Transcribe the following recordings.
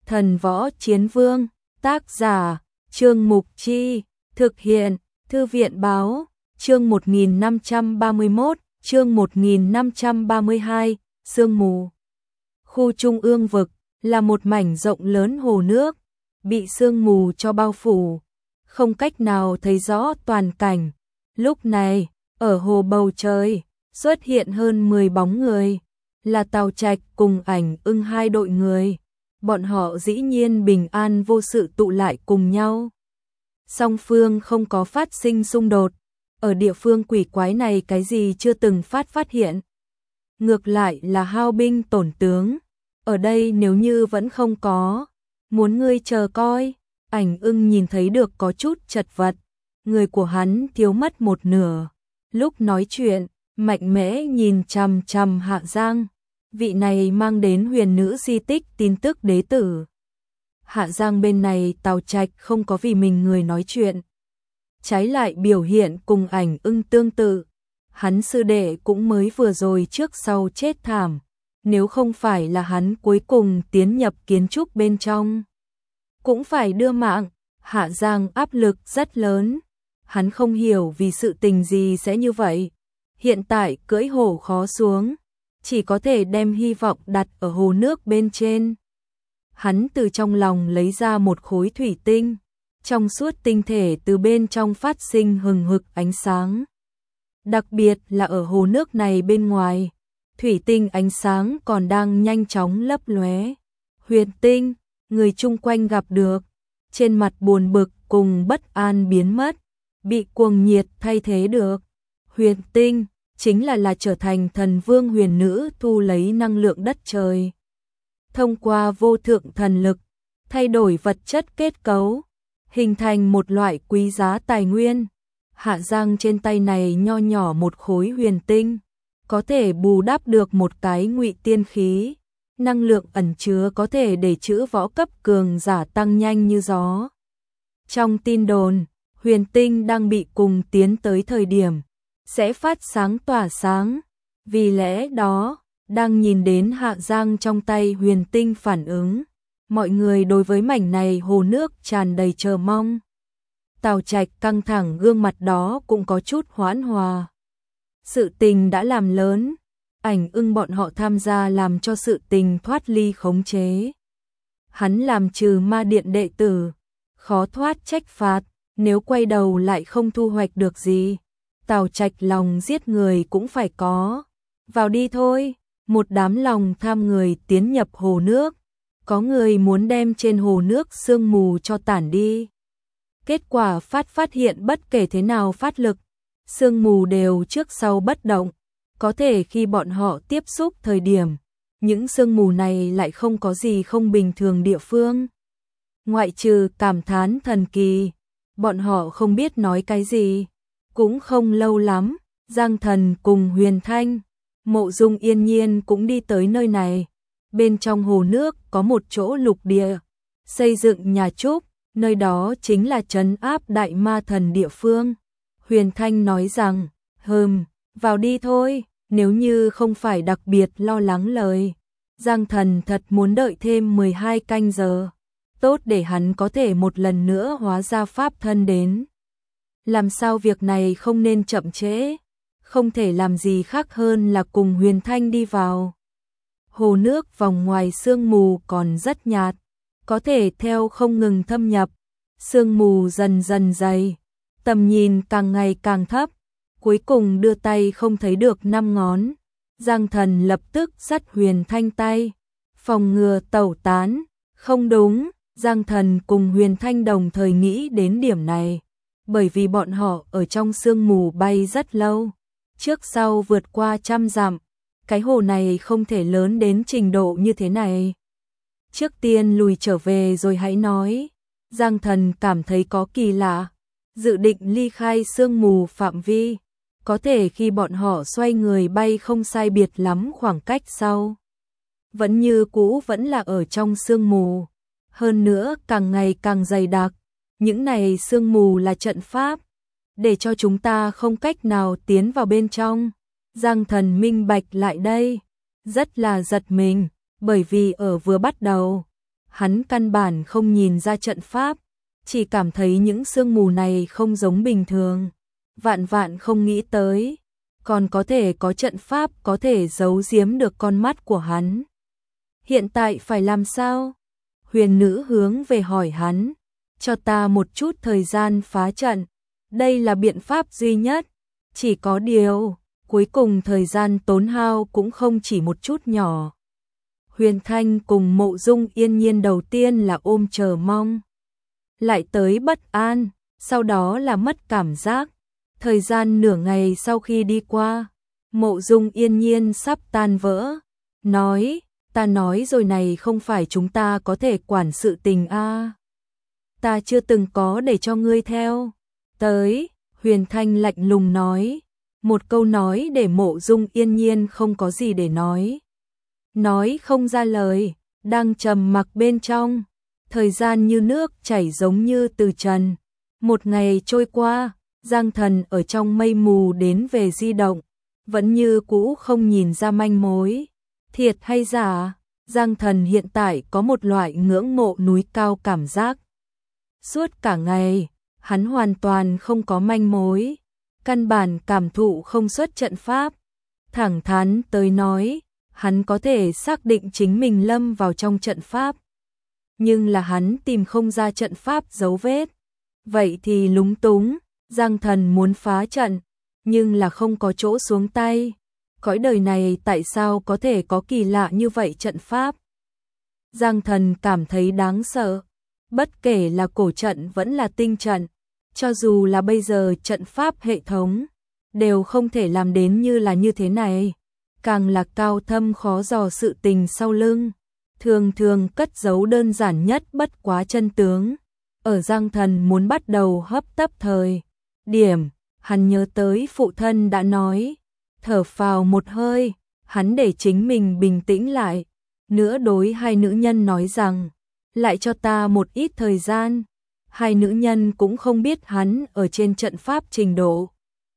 Thần Võ Chiến Vương, tác giả, Trương Mục Chi, thực hiện, Thư viện Báo, chương 1531, chương 1532, sương mù. Khu Trung ương vực là một mảnh rộng lớn hồ nước, bị sương mù cho bao phủ, không cách nào thấy rõ toàn cảnh. Lúc này, ở hồ bầu trời, xuất hiện hơn 10 bóng người, là Tào Trạch cùng Ảnh Ưng hai đội người. Bọn họ dĩ nhiên bình an vô sự tụ lại cùng nhau. Song phương không có phát sinh xung đột, ở địa phương quỷ quái này cái gì chưa từng phát hiện. Ngược lại là hao binh tổn tướng, ở đây nếu như vẫn không có, muốn ngươi chờ coi. Ảnh Ưng nhìn thấy được có chút chật vật, người của hắn thiếu mất một nửa. Lúc nói chuyện, mạnh mẽ nhìn chằm chằm Hạ Giang, vị này mang đến huyền nữ di tích tin tức đế tử. Hạ Giang bên này Tào Trạch không có vì mình người nói chuyện, trái lại biểu hiện cùng Ảnh Ưng tương tự. Hắn sư đệ cũng mới vừa rồi trước sau chết thảm, nếu không phải là hắn cuối cùng tiến nhập kiến trúc bên trong, cũng phải đưa mạng. Hạ Giang áp lực rất lớn, hắn không hiểu vì sự tình gì sẽ như vậy. Hiện tại cưỡi hổ khó xuống, chỉ có thể đem hy vọng đặt ở hồ nước bên trên. Hắn từ trong lòng lấy ra một khối thủy tinh, trong suốt tinh thể từ bên trong phát sinh hừng hực ánh sáng. Đặc biệt là ở hồ nước này bên ngoài, thủy tinh ánh sáng còn đang nhanh chóng lấp lóe. Huyền tinh, người chung quanh gặp được, trên mặt buồn bực cùng bất an biến mất, bị cuồng nhiệt thay thế được. Huyền tinh chính là trở thành thần vương huyền nữ thu lấy năng lượng đất trời, thông qua vô thượng thần lực thay đổi vật chất kết cấu, hình thành một loại quý giá tài nguyên. Hạ Giang trên tay này nho nhỏ một khối huyền tinh, có thể bù đắp được một cái ngụy tiên khí, năng lượng ẩn chứa có thể để chữ võ cấp cường giả tăng nhanh như gió. Trong tin đồn, huyền tinh đang bị cùng tiến tới thời điểm sẽ phát sáng tỏa sáng, vì lẽ đó, đang nhìn đến Hạ Giang trong tay huyền tinh phản ứng, mọi người đối với mảnh này hồ nước tràn đầy chờ mong. Tào Trạch căng thẳng gương mặt đó cũng có chút hoãn hòa. Sự tình đã làm lớn, Ảnh Ưng bọn họ tham gia làm cho sự tình thoát ly khống chế. Hắn làm trừ ma điện đệ tử, khó thoát trách phạt, nếu quay đầu lại không thu hoạch được gì, Tào Trạch lòng giết người cũng phải có. Vào đi thôi, một đám lòng tham người tiến nhập hồ nước, có người muốn đem trên hồ nước sương mù cho tản đi. Kết quả phát hiện bất kể thế nào phát lực, sương mù đều trước sau bất động, có thể khi bọn họ tiếp xúc thời điểm, những sương mù này lại không có gì không bình thường địa phương. Ngoại trừ cảm thán thần kỳ, bọn họ không biết nói cái gì. Cũng không lâu lắm, Giang Thần cùng Huyền Thanh, Mộ Dung Yên Nhiên cũng đi tới nơi này. Bên trong hồ nước có một chỗ lục địa, xây dựng nhà trúc, nơi đó chính là trấn áp đại ma thần địa phương. Huyền Thanh nói rằng, vào đi thôi, nếu như không phải đặc biệt lo lắng lời. Giang Thần thật muốn đợi thêm 12 canh giờ, tốt để hắn có thể một lần nữa hóa ra pháp thân đến. Làm sao việc này không nên chậm trễ, không thể làm gì khác hơn là cùng Huyền Thanh đi vào. Hồ nước vòng ngoài sương mù còn rất nhạt, có thể theo không ngừng thâm nhập, sương mù dần dần dày, tầm nhìn càng ngày càng thấp, cuối cùng đưa tay không thấy được 5 ngón. Giang Thần lập tức dắt Huyền Thanh tay, phòng ngừa tẩu tán. Không đúng, Giang Thần cùng Huyền Thanh đồng thời nghĩ đến điểm này, bởi vì bọn họ ở trong sương mù bay rất lâu, trước sau vượt qua 100 dặm, cái hồ này không thể lớn đến trình độ như thế này. Trước tiên lùi trở về rồi hãy nói. Giang Thần cảm thấy có kỳ lạ, dự định ly khai sương mù phạm vi, có thể khi bọn họ xoay người bay không sai biệt lắm khoảng cách sau, vẫn như cũ vẫn là ở trong sương mù, hơn nữa càng ngày càng dày đặc. Những này sương mù là trận pháp, để cho chúng ta không cách nào tiến vào bên trong. Giang Thần minh bạch lại đây, rất là giật mình, bởi vì ở vừa bắt đầu, hắn căn bản không nhìn ra trận pháp, chỉ cảm thấy những sương mù này không giống bình thường. Vạn vạn không nghĩ tới, còn có thể có trận pháp có thể giấu giếm được con mắt của hắn. Hiện tại phải làm sao? Huyền nữ hướng về hỏi hắn, cho ta một chút thời gian phá trận, đây là biện pháp duy nhất, chỉ có điều, cuối cùng thời gian tốn hao cũng không chỉ một chút nhỏ. Huyền Thanh cùng Mộ Dung Yên Nhiên đầu tiên là ôm chờ mong, lại tới bất an, sau đó là mất cảm giác. Thời gian nửa ngày sau khi đi qua, Mộ Dung Yên Nhiên sắp tan vỡ, nói, ta nói rồi này không phải chúng ta có thể quản sự tình a. Ta chưa từng có để cho ngươi theo. Tới, Huyền Thanh lạnh lùng nói, một câu nói để Mộ Dung Yên Nhiên không có gì để nói. Nói không ra lời, đang trầm mặc bên trong, thời gian như nước chảy giống như từ trần. Một ngày trôi qua, Giang Thần ở trong mây mù đến về di động, vẫn như cũ không nhìn ra manh mối. Thiệt hay giả, Giang Thần hiện tại có một loại ngưỡng mộ núi cao cảm giác. Suốt cả ngày, hắn hoàn toàn không có manh mối, căn bản cảm thụ không xuất trận pháp. Thẳng thắn tới nói, hắn có thể xác định chính mình lâm vào trong trận pháp. Nhưng là hắn tìm không ra trận pháp dấu vết. Vậy thì lúng túng, Giang Thần muốn phá trận, nhưng là không có chỗ xuống tay. Cõi đời này tại sao có thể có kỳ lạ như vậy trận pháp? Giang Thần cảm thấy đáng sợ. Bất kể là cổ trận vẫn là tinh trận, cho dù là bây giờ trận pháp hệ thống, đều không thể làm đến như thế này. Càng là cao thâm khó dò sự tình sau lưng, thường thường cất giấu đơn giản nhất bất quá chân tướng. Ở Giang Thần muốn bắt đầu hấp tấp thời điểm, hắn nhớ tới phụ thân đã nói, thở phào một hơi, hắn để chính mình bình tĩnh lại, nữa đối hai nữ nhân nói rằng, lại cho ta một ít thời gian. Hai nữ nhân cũng không biết hắn ở trên trận pháp trình độ.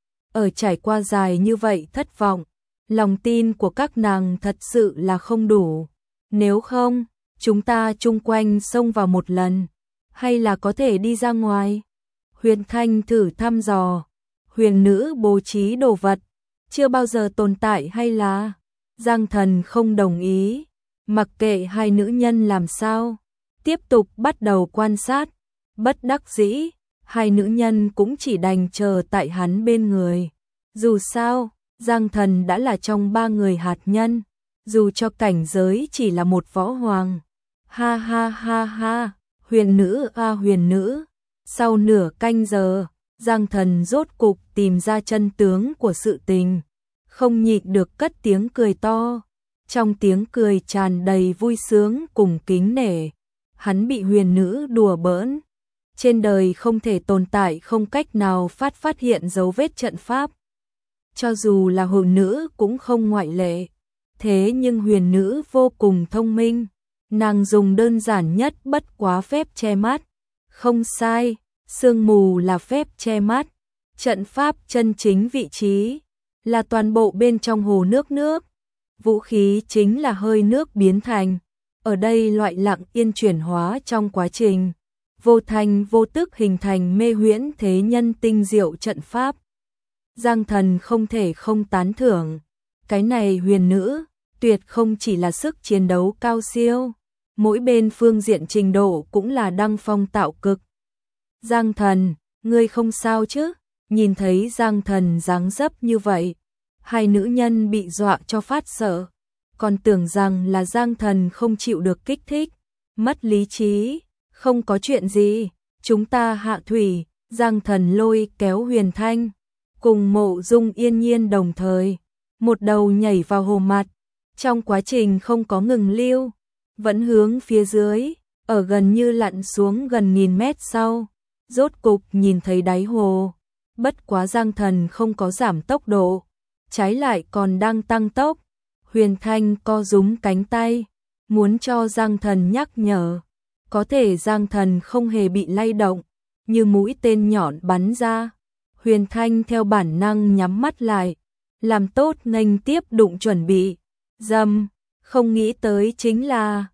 Ở trải qua dài như vậy thất vọng, lòng tin của các nàng thật sự là không đủ. Nếu không, chúng ta chung quanh xông vào một lần, hay là có thể đi ra ngoài. Huyền Thanh thử thăm dò, huyền nữ bố trí đồ vật, chưa bao giờ tồn tại hay là. Giang Thần không đồng ý, mặc kệ hai nữ nhân làm sao, tiếp tục bắt đầu quan sát. Bất đắc dĩ, hai nữ nhân cũng chỉ đành chờ tại hắn bên người. Dù sao, Giang Thần đã là trong ba người hạt nhân, dù cho cảnh giới chỉ là một võ hoàng. Ha ha ha ha, huyền nữ a huyền nữ. Sau nửa canh giờ, Giang Thần rốt cục tìm ra chân tướng của sự tình, không nhịn được cất tiếng cười to. Trong tiếng cười tràn đầy vui sướng cùng kính nể, hắn bị huyền nữ đùa bỡn. Trên đời không thể tồn tại không cách nào phát hiện dấu vết trận pháp. Cho dù là huyền nữ cũng không ngoại lệ. Thế nhưng huyền nữ vô cùng thông minh. Nàng dùng đơn giản nhất bất quá phép che mắt. Không sai, sương mù là phép che mắt. Trận pháp chân chính vị trí là toàn bộ bên trong hồ nước. Vũ khí chính là hơi nước biến thành. Ở đây loại lặng yên chuyển hóa trong quá trình. Vô thành vô tức hình thành mê huyễn thế nhân tinh diệu trận pháp. Giang Thần không thể không tán thưởng. Cái này huyền nữ, tuyệt không chỉ là sức chiến đấu cao siêu. Mỗi bên phương diện trình độ cũng là đăng phong tạo cực. Giang Thần, ngươi không sao chứ? Nhìn thấy Giang Thần dáng dấp như vậy, hai nữ nhân bị dọa cho phát sợ. Còn tưởng rằng là Giang Thần không chịu được kích thích, mất lý trí. Không có chuyện gì, chúng ta hạ thủy. Giang Thần lôi kéo Huyền Thanh, cùng Mộ Dung Yên Nhiên đồng thời, một đầu nhảy vào hồ mặt. Trong quá trình không có ngừng lưu, vẫn hướng phía dưới, ở gần như lặn xuống gần 1000 mét sau, rốt cục nhìn thấy đáy hồ. Bất quá Giang Thần không có giảm tốc độ, trái lại còn đang tăng tốc. Huyền Thanh co rúm cánh tay, muốn cho Giang Thần nhắc nhở. Có thể Giang Thần không hề bị lay động, như mũi tên nhọn bắn ra. Huyền Thanh theo bản năng nhắm mắt lại, làm tốt nghênh tiếp đụng chuẩn bị. Dầm, không nghĩ tới chính là,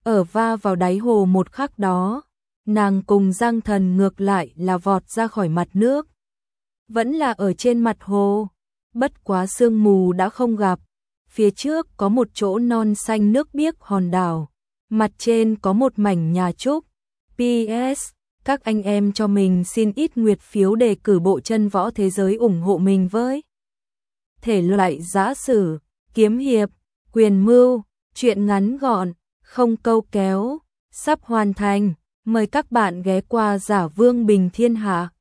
Ở va vào đáy hồ một khắc đó, nàng cùng Giang Thần ngược lại là vọt ra khỏi mặt nước. Vẫn là ở trên mặt hồ, bất quá sương mù đã không gặp. Phía trước có một chỗ non xanh nước biếc hòn đảo, mặt trên có một mảnh nhà trúc. PS, các anh em cho mình xin ít nguyệt phiếu đề cử bộ chân võ thế giới ủng hộ mình với. Thể loại giã sử, kiếm hiệp, quyền mưu, truyện ngắn gọn, không câu kéo, sắp hoàn thành. Mời các bạn ghé qua Giả Vương Bình Thiên Hạ.